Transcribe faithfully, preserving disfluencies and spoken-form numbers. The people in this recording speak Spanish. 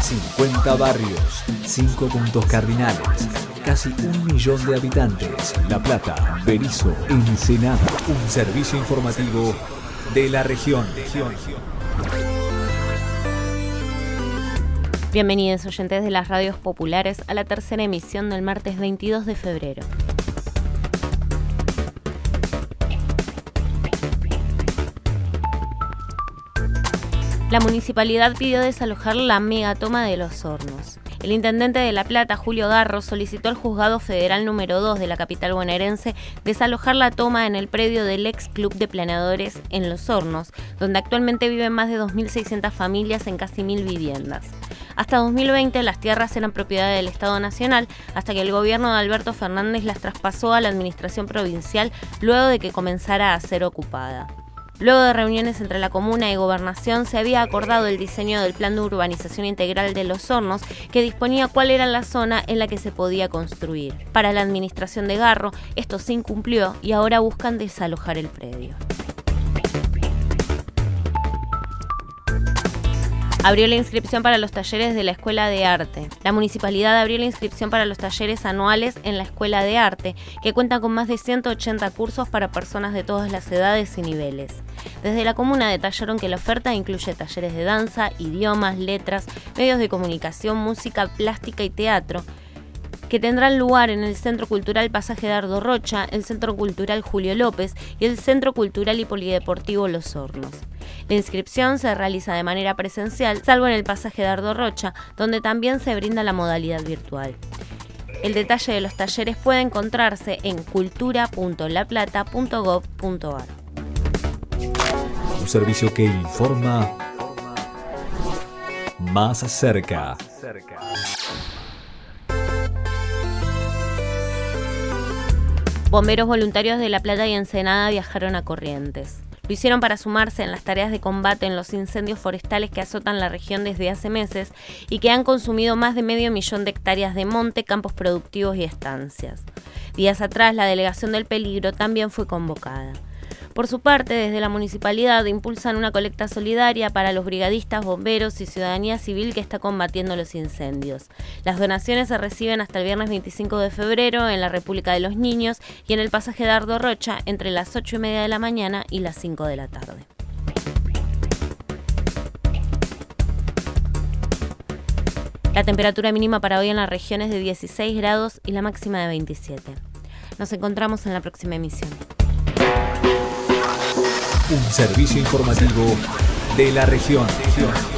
cincuenta barrios, cinco puntos cardinales, casi un millón de habitantes. La Plata, Berisso, Ensenada. Un servicio informativo de la región. Bienvenidos oyentes de las radios populares a la tercera emisión del martes veintidós de febrero. La municipalidad pidió desalojar la megatoma de Los Hornos. El intendente de La Plata, Julio Garro, solicitó al Juzgado Federal número dos de la capital bonaerense desalojar la toma en el predio del ex Club de Planeadores en Los Hornos, donde actualmente viven más de dos mil seiscientas familias en casi mil viviendas. Hasta dos mil veinte las tierras eran propiedad del Estado Nacional, hasta que el gobierno de Alberto Fernández las traspasó a la administración provincial luego de que comenzara a ser ocupada. Luego de reuniones entre la comuna y gobernación, se había acordado el diseño del plan de urbanización integral de Los Hornos, que disponía cuál era la zona en la que se podía construir. Para la administración de Garro, esto se incumplió y ahora buscan desalojar el predio. Abrió la inscripción para los talleres de la Escuela de Arte. La municipalidad abrió la inscripción para los talleres anuales en la Escuela de Arte, que cuenta con más de ciento ochenta cursos para personas de todas las edades y niveles. Desde la comuna detallaron que la oferta incluye talleres de danza, idiomas, letras, medios de comunicación, música, plástica y teatro, que tendrán lugar en el Centro Cultural Pasaje Dardo Rocha, el Centro Cultural Julio López y el Centro Cultural y Polideportivo Los Hornos. La inscripción se realiza de manera presencial, salvo en el Pasaje Dardo Rocha, donde también se brinda la modalidad virtual. El detalle de los talleres puede encontrarse en cultura punto la plata punto gob punto ar. Un servicio que informa más cerca. Bomberos voluntarios de La Plata y Ensenada viajaron a Corrientes. Lo hicieron para sumarse en las tareas de combate en los incendios forestales que azotan la región desde hace meses y que han consumido más de medio millón de hectáreas de monte, campos productivos y estancias. Días atrás, la Delegación del Peligro también fue convocada. Por su parte, desde la municipalidad impulsan una colecta solidaria para los brigadistas, bomberos y ciudadanía civil que está combatiendo los incendios. Las donaciones se reciben hasta el viernes veinticinco de febrero en la República de los Niños y en el Pasaje Dardo Rocha entre las ocho y media de la mañana y las cinco de la tarde. La temperatura mínima para hoy en la región es de dieciséis grados y la máxima de veintisiete. Nos encontramos en la próxima emisión. Un servicio informativo de la región.